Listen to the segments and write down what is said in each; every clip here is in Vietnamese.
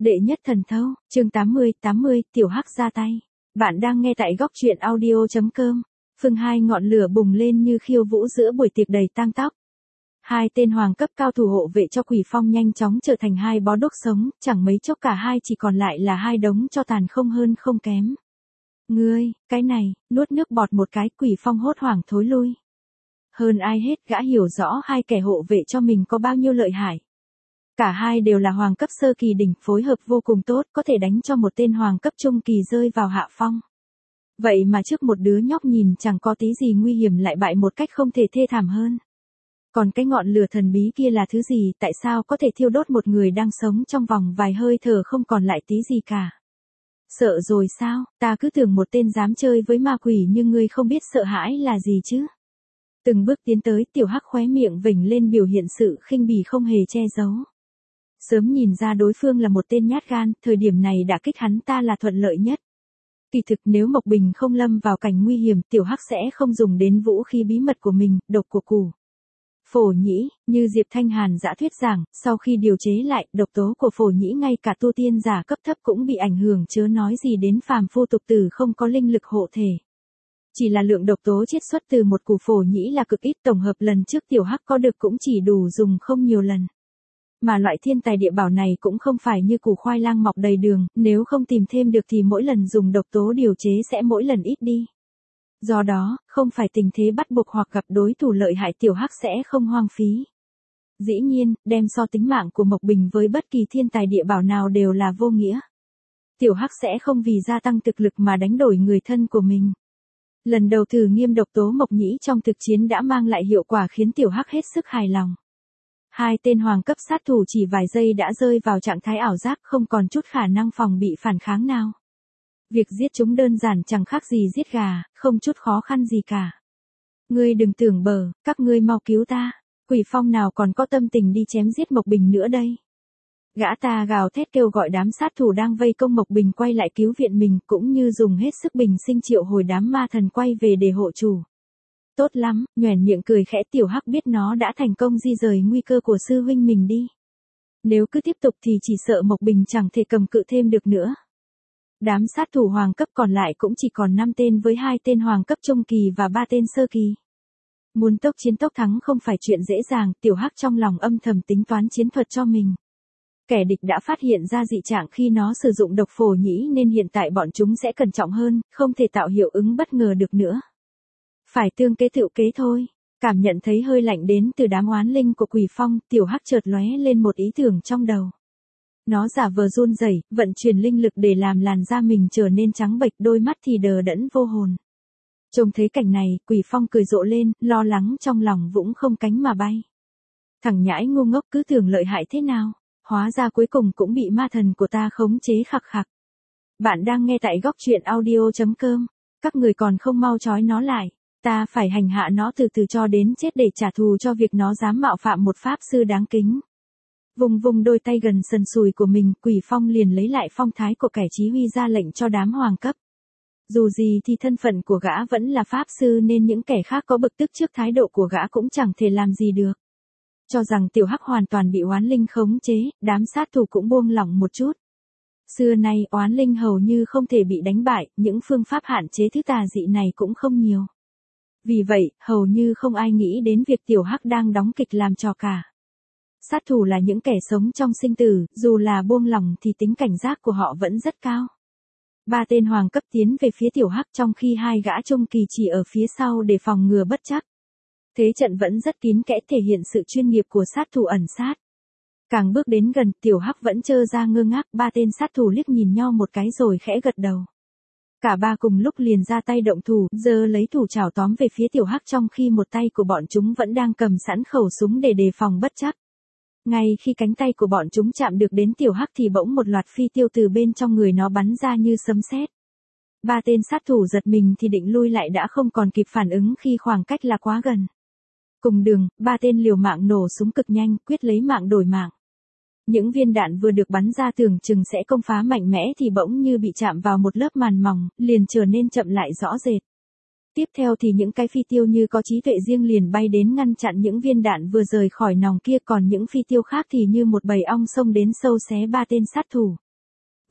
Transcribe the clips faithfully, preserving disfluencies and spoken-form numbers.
Đệ nhất thần thâu, chương tám mươi, tám mươi, tiểu hắc ra tay. Bạn đang nghe tại góc truyện audio chấm com. Phương hai ngọn lửa bùng lên như khiêu vũ giữa buổi tiệc đầy tang tóc. Hai tên hoàng cấp cao thủ hộ vệ cho Quỷ Phong nhanh chóng trở thành hai bó đuốc sống, chẳng mấy chốc cả hai chỉ còn lại là hai đống tro tàn không hơn không kém. Ngươi, cái này, nuốt nước bọt một cái, Quỷ Phong hốt hoảng thối lui. Hơn ai hết gã hiểu rõ hai kẻ hộ vệ cho mình có bao nhiêu lợi hại. Cả hai đều là hoàng cấp sơ kỳ đỉnh, phối hợp vô cùng tốt, có thể đánh cho một tên hoàng cấp trung kỳ rơi vào hạ phong. Vậy mà trước một đứa nhóc nhìn chẳng có tí gì nguy hiểm lại bại một cách không thể thê thảm hơn. Còn cái ngọn lửa thần bí kia là thứ gì, tại sao có thể thiêu đốt một người đang sống trong vòng vài hơi thở không còn lại tí gì cả? Sợ rồi sao, ta cứ tưởng một tên dám chơi với ma quỷ như ngươi không biết sợ hãi là gì chứ. Từng bước tiến tới, tiểu hắc khóe miệng vểnh lên biểu hiện sự khinh bỉ không hề che giấu. Sớm nhìn ra đối phương là một tên nhát gan, thời điểm này đã kích hắn ta là thuận lợi nhất. Kỳ thực nếu Mộc Bình không lâm vào cảnh nguy hiểm, tiểu hắc sẽ không dùng đến vũ khí bí mật của mình, độc của củ Phổ Nhĩ, như Diệp Thanh Hàn đã thuyết giảng, sau khi điều chế lại, độc tố của Phổ Nhĩ ngay cả tu tiên giả cấp thấp cũng bị ảnh hưởng, chớ nói gì đến phàm phu tục tử không có linh lực hộ thể. Chỉ là lượng độc tố chiết xuất từ một củ Phổ Nhĩ là cực ít, tổng hợp lần trước tiểu hắc có được cũng chỉ đủ dùng không nhiều lần. Mà loại thiên tài địa bảo này cũng không phải như củ khoai lang mọc đầy đường, nếu không tìm thêm được thì mỗi lần dùng độc tố điều chế sẽ mỗi lần ít đi. Do đó, không phải tình thế bắt buộc hoặc gặp đối thủ lợi hại, tiểu hắc sẽ không hoang phí. Dĩ nhiên, đem so tính mạng của Mộc Bình với bất kỳ thiên tài địa bảo nào đều là vô nghĩa. Tiểu hắc sẽ không vì gia tăng thực lực mà đánh đổi người thân của mình. Lần đầu thử nghiêm độc tố Mộc Nhĩ trong thực chiến đã mang lại hiệu quả khiến tiểu hắc hết sức hài lòng. Hai tên hoàng cấp sát thủ chỉ vài giây đã rơi vào trạng thái ảo giác, không còn chút khả năng phòng bị phản kháng nào. Việc giết chúng đơn giản chẳng khác gì giết gà, không chút khó khăn gì cả. Ngươi đừng tưởng bờ, các ngươi mau cứu ta. Quỷ Phong nào còn có tâm tình đi chém giết Mộc Bình nữa đây. Gã ta gào thét kêu gọi đám sát thủ đang vây công Mộc Bình quay lại cứu viện mình, cũng như dùng hết sức bình sinh triệu hồi đám ma thần quay về để hộ chủ. Tốt lắm, nhoẻn miệng cười khẽ, tiểu hắc biết nó đã thành công di rời nguy cơ của sư huynh mình đi. Nếu cứ tiếp tục thì chỉ sợ Mộc Bình chẳng thể cầm cự thêm được nữa. Đám sát thủ hoàng cấp còn lại cũng chỉ còn năm tên với hai tên hoàng cấp trung kỳ và ba tên sơ kỳ. Muốn tốc chiến tốc thắng không phải chuyện dễ dàng, tiểu hắc trong lòng âm thầm tính toán chiến thuật cho mình. Kẻ địch đã phát hiện ra dị trạng khi nó sử dụng độc Phổ Nhĩ nên hiện tại bọn chúng sẽ cẩn trọng hơn, không thể tạo hiệu ứng bất ngờ được nữa. Phải tương kế tựu kế thôi. Cảm nhận thấy hơi lạnh đến từ đám oán linh của Quỷ Phong, tiểu hắc chợt lóe lên một ý tưởng trong đầu. Nó giả vờ run rẩy, vận chuyển linh lực để làm làn da mình trở nên trắng bệch, đôi mắt thì đờ đẫn vô hồn. Trông thấy cảnh này, Quỷ Phong cười rộ lên, lo lắng trong lòng vũng không cánh mà bay. Thằng nhãi ngu ngốc cứ tưởng lợi hại thế nào, hóa ra cuối cùng cũng bị ma thần của ta khống chế khặc khặc. Bạn đang nghe tại góc truyện audio chấm com. Các người còn không mau trói nó lại. Ta phải hành hạ nó từ từ cho đến chết để trả thù cho việc nó dám mạo phạm một pháp sư đáng kính. Vùng vùng đôi tay gần sần sùi của mình, Quỷ Phong liền lấy lại phong thái của kẻ chí huy, ra lệnh cho đám hoàng cấp. Dù gì thì thân phận của gã vẫn là pháp sư nên những kẻ khác có bực tức trước thái độ của gã cũng chẳng thể làm gì được. Cho rằng tiểu hắc hoàn toàn bị oán linh khống chế, đám sát thủ cũng buông lỏng một chút. Xưa nay oán linh hầu như không thể bị đánh bại, những phương pháp hạn chế thứ tà dị này cũng không nhiều. Vì vậy, hầu như không ai nghĩ đến việc tiểu hắc đang đóng kịch làm trò cả. Sát thủ là những kẻ sống trong sinh tử, dù là buông lỏng thì tính cảnh giác của họ vẫn rất cao. Ba tên hoàng cấp tiến về phía tiểu hắc trong khi hai gã trung kỳ chỉ ở phía sau để phòng ngừa bất trắc. Thế trận vẫn rất kín kẽ, thể hiện sự chuyên nghiệp của sát thủ ẩn sát. Càng bước đến gần, tiểu hắc vẫn trơ ra ngơ ngác, ba tên sát thủ liếc nhìn nhau một cái rồi khẽ gật đầu. Cả ba cùng lúc liền ra tay động thủ, giơ lấy thủ chảo tóm về phía tiểu hắc trong khi một tay của bọn chúng vẫn đang cầm sẵn khẩu súng để đề phòng bất trắc. Ngay khi cánh tay của bọn chúng chạm được đến tiểu hắc thì bỗng một loạt phi tiêu từ bên trong người nó bắn ra như sấm sét. Ba tên sát thủ giật mình thì định lui lại đã không còn kịp phản ứng khi khoảng cách là quá gần. Cùng đường, ba tên liều mạng nổ súng cực nhanh, quyết lấy mạng đổi mạng. Những viên đạn vừa được bắn ra tưởng chừng sẽ công phá mạnh mẽ thì bỗng như bị chạm vào một lớp màn mỏng, liền trở nên chậm lại rõ rệt. Tiếp theo thì những cái phi tiêu như có trí tuệ riêng liền bay đến ngăn chặn những viên đạn vừa rời khỏi nòng kia, còn những phi tiêu khác thì như một bầy ong xông đến sâu xé ba tên sát thủ.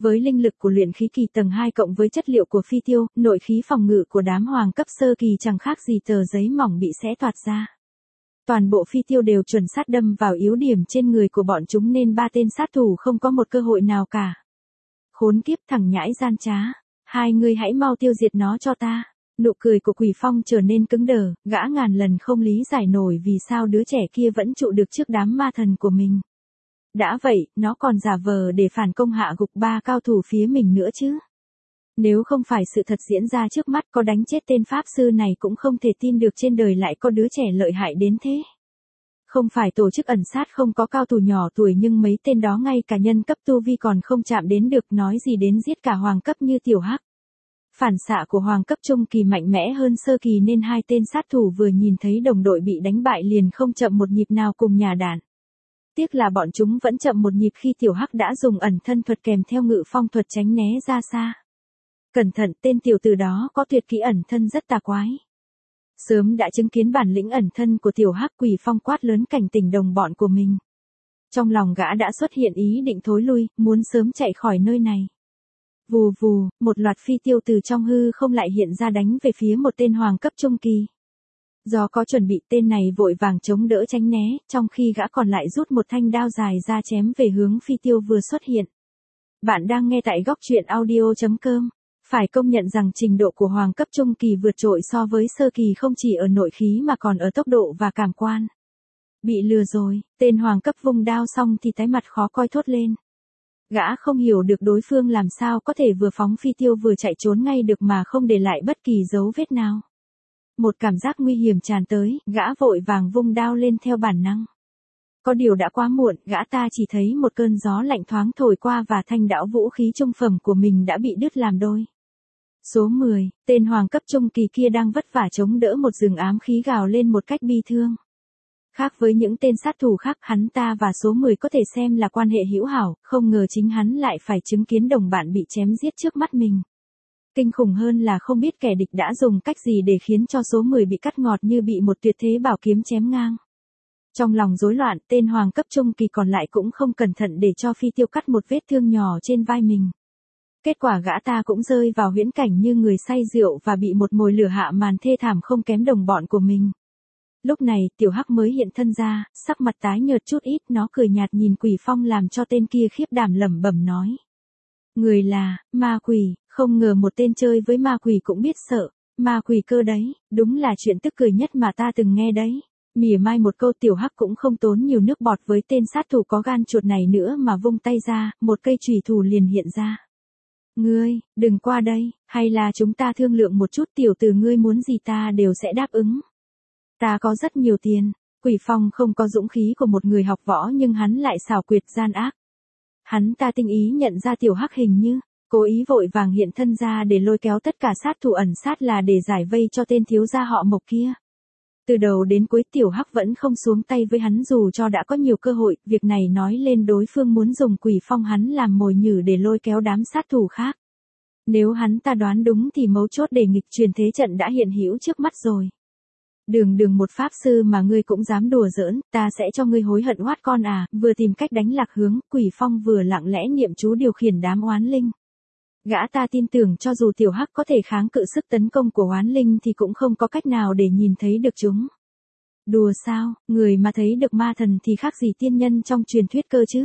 Với linh lực của luyện khí kỳ tầng hai cộng với chất liệu của phi tiêu, nội khí phòng ngự của đám hoàng cấp sơ kỳ chẳng khác gì tờ giấy mỏng bị xé toạc ra. Toàn bộ phi tiêu đều chuẩn xác đâm vào yếu điểm trên người của bọn chúng nên ba tên sát thủ không có một cơ hội nào cả. Khốn kiếp, thằng nhãi gian trá. Hai người hãy mau tiêu diệt nó cho ta. Nụ cười của Quỷ Phong trở nên cứng đờ, gã ngàn lần không lý giải nổi vì sao đứa trẻ kia vẫn trụ được trước đám ma thần của mình. Đã vậy, nó còn giả vờ để phản công hạ gục ba cao thủ phía mình nữa chứ. Nếu không phải sự thật diễn ra trước mắt có đánh chết tên pháp sư này cũng không thể tin được trên đời lại có đứa trẻ lợi hại đến thế. Không phải tổ chức ẩn sát không có cao thủ nhỏ tuổi nhưng mấy tên đó ngay cả nhân cấp tu vi còn không chạm đến được, nói gì đến giết cả hoàng cấp như Tiểu Hắc. Phản xạ của hoàng cấp trung kỳ mạnh mẽ hơn sơ kỳ nên hai tên sát thủ vừa nhìn thấy đồng đội bị đánh bại liền không chậm một nhịp nào cùng nhà đạn. Tiếc là bọn chúng vẫn chậm một nhịp khi Tiểu Hắc đã dùng ẩn thân thuật kèm theo ngự phong thuật tránh né ra xa. Cẩn thận, tên tiểu tử đó có tuyệt kỹ ẩn thân rất tà quái. Sớm đã chứng kiến bản lĩnh ẩn thân của Tiểu Hắc, Quỷ Phong quát lớn cảnh tỉnh đồng bọn của mình. Trong lòng gã đã xuất hiện ý định thối lui, muốn sớm chạy khỏi nơi này. Vù vù, một loạt phi tiêu từ trong hư không lại hiện ra đánh về phía một tên hoàng cấp trung kỳ. Do có chuẩn bị tên này vội vàng chống đỡ tránh né, trong khi gã còn lại rút một thanh đao dài ra chém về hướng phi tiêu vừa xuất hiện. Bạn đang nghe tại góc truyện audio chấm com. Phải công nhận rằng trình độ của hoàng cấp trung kỳ vượt trội so với sơ kỳ không chỉ ở nội khí mà còn ở tốc độ và cảm quan. Bị lừa rồi, tên hoàng cấp vung đao xong thì tái mặt khó coi thốt lên. Gã không hiểu được đối phương làm sao có thể vừa phóng phi tiêu vừa chạy trốn ngay được mà không để lại bất kỳ dấu vết nào. Một cảm giác nguy hiểm tràn tới, gã vội vàng vung đao lên theo bản năng. Có điều đã quá muộn, gã ta chỉ thấy một cơn gió lạnh thoáng thổi qua và thanh đạo vũ khí trung phẩm của mình đã bị đứt làm đôi. Số mười, tên hoàng cấp trung kỳ kia đang vất vả chống đỡ một rừng ám khí gào lên một cách bi thương. Khác với những tên sát thủ khác, hắn ta và số mười có thể xem là quan hệ hữu hảo, không ngờ chính hắn lại phải chứng kiến đồng bạn bị chém giết trước mắt mình. Kinh khủng hơn là không biết kẻ địch đã dùng cách gì để khiến cho số mười bị cắt ngọt như bị một tuyệt thế bảo kiếm chém ngang. Trong lòng rối loạn, tên hoàng cấp trung kỳ còn lại cũng không cẩn thận để cho phi tiêu cắt một vết thương nhỏ trên vai mình. Kết quả gã ta cũng rơi vào huyễn cảnh như người say rượu và bị một mồi lửa hạ màn thê thảm không kém đồng bọn của mình. Lúc này, Tiểu Hắc mới hiện thân ra, sắc mặt tái nhợt chút ít, nó cười nhạt nhìn Quỷ Phong làm cho tên kia khiếp đảm lẩm bẩm nói. Người là, ma quỷ, không ngờ một tên chơi với ma quỷ cũng biết sợ, ma quỷ cơ đấy, đúng là chuyện tức cười nhất mà ta từng nghe đấy. Mỉa mai một câu, Tiểu Hắc cũng không tốn nhiều nước bọt với tên sát thủ có gan chuột này nữa mà vung tay ra, một cây chùy thủ liền hiện ra. Ngươi, đừng qua đây, hay là chúng ta thương lượng một chút, tiểu tử ngươi muốn gì ta đều sẽ đáp ứng. Ta có rất nhiều tiền. Quỷ Phong không có dũng khí của một người học võ nhưng hắn lại xảo quyệt gian ác. Hắn ta tinh ý nhận ra Tiểu Hắc hình như cố ý vội vàng hiện thân ra để lôi kéo tất cả sát thủ ẩn sát là để giải vây cho tên thiếu gia họ Mộc kia. Từ đầu đến cuối Tiểu Hắc vẫn không xuống tay với hắn dù cho đã có nhiều cơ hội, việc này nói lên đối phương muốn dùng Quỷ Phong hắn làm mồi nhử để lôi kéo đám sát thủ khác. Nếu hắn ta đoán đúng thì mấu chốt để nghịch truyền thế trận đã hiện hữu trước mắt rồi. Đường đường một pháp sư mà ngươi cũng dám đùa giỡn, ta sẽ cho ngươi hối hận oát con à, vừa tìm cách đánh lạc hướng, Quỷ Phong vừa lặng lẽ niệm chú điều khiển đám oán linh. Gã ta tin tưởng cho dù Tiểu Hắc có thể kháng cự sức tấn công của oán linh thì cũng không có cách nào để nhìn thấy được chúng. Đùa sao, người mà thấy được ma thần thì khác gì tiên nhân trong truyền thuyết cơ chứ.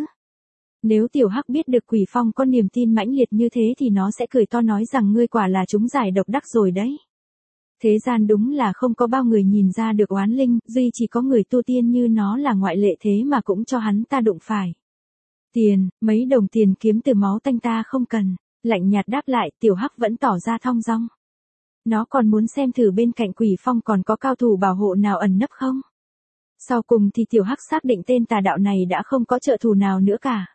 Nếu Tiểu Hắc biết được Quỷ Phong có niềm tin mãnh liệt như thế thì nó sẽ cười to nói rằng ngươi quả là chúng giải độc đắc rồi đấy. Thế gian đúng là không có bao người nhìn ra được oán linh, duy chỉ có người tu tiên như nó là ngoại lệ, thế mà cũng cho hắn ta đụng phải. Tiền, mấy đồng tiền kiếm từ máu tanh ta không cần. Lạnh nhạt đáp lại, Tiểu Hắc vẫn tỏ ra thong dong. Nó còn muốn xem thử bên cạnh Quỷ Phong còn có cao thủ bảo hộ nào ẩn nấp không. Sau cùng thì Tiểu Hắc xác định tên tà đạo này đã không có trợ thủ nào nữa cả.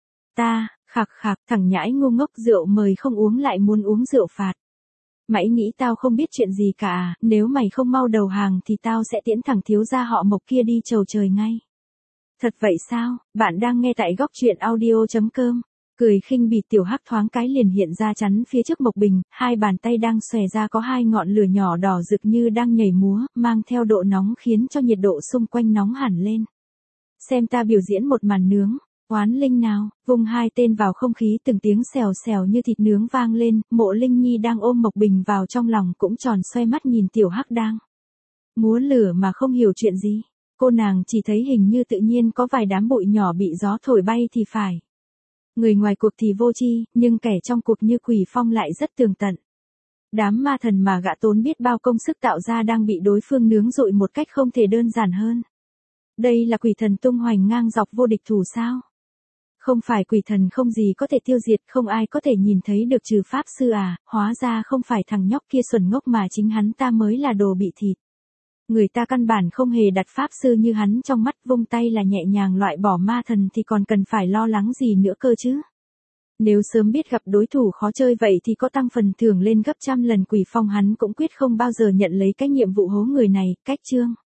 Ta, khạc khạc, thằng nhãi ngu ngốc, rượu mời không uống lại muốn uống rượu phạt. Mày nghĩ tao không biết chuyện gì cả, nếu mày không mau đầu hàng thì tao sẽ tiễn thằng thiếu gia họ Mộc kia đi chầu trời ngay. Thật vậy sao? Bạn đang nghe tại góc truyện audio chấm com. Cười khinh bỉ, Tiểu Hắc thoáng cái liền hiện ra chắn phía trước Mộc Bình, hai bàn tay đang xòe ra có hai ngọn lửa nhỏ đỏ rực như đang nhảy múa, mang theo độ nóng khiến cho nhiệt độ xung quanh nóng hẳn lên. Xem ta biểu diễn một màn nướng. Oán linh nào, vung hai tên vào không khí từng tiếng xèo xèo như thịt nướng vang lên, Mộ Linh Nhi đang ôm Mộc Bình vào trong lòng cũng tròn xoay mắt nhìn tiểu hắc đang múa lửa mà không hiểu chuyện gì. Cô nàng chỉ thấy hình như tự nhiên có vài đám bụi nhỏ bị gió thổi bay thì phải. Người ngoài cuộc thì vô tri, nhưng kẻ trong cuộc như Quỷ Phong lại rất tường tận. Đám ma thần mà gã tốn biết bao công sức tạo ra đang bị đối phương nướng rụi một cách không thể đơn giản hơn. Đây là quỷ thần tung hoành ngang dọc vô địch thủ sao? Không phải quỷ thần không gì có thể tiêu diệt, không ai có thể nhìn thấy được trừ pháp sư à, hóa ra không phải thằng nhóc kia xuẩn ngốc mà chính hắn ta mới là đồ bị thịt. Người ta căn bản không hề đặt pháp sư như hắn trong mắt, vung tay là nhẹ nhàng loại bỏ ma thần thì còn cần phải lo lắng gì nữa cơ chứ. Nếu sớm biết gặp đối thủ khó chơi vậy thì có tăng phần thưởng lên gấp trăm lần, Quỷ Phong hắn cũng quyết không bao giờ nhận lấy cái nhiệm vụ hố người này. Cách chương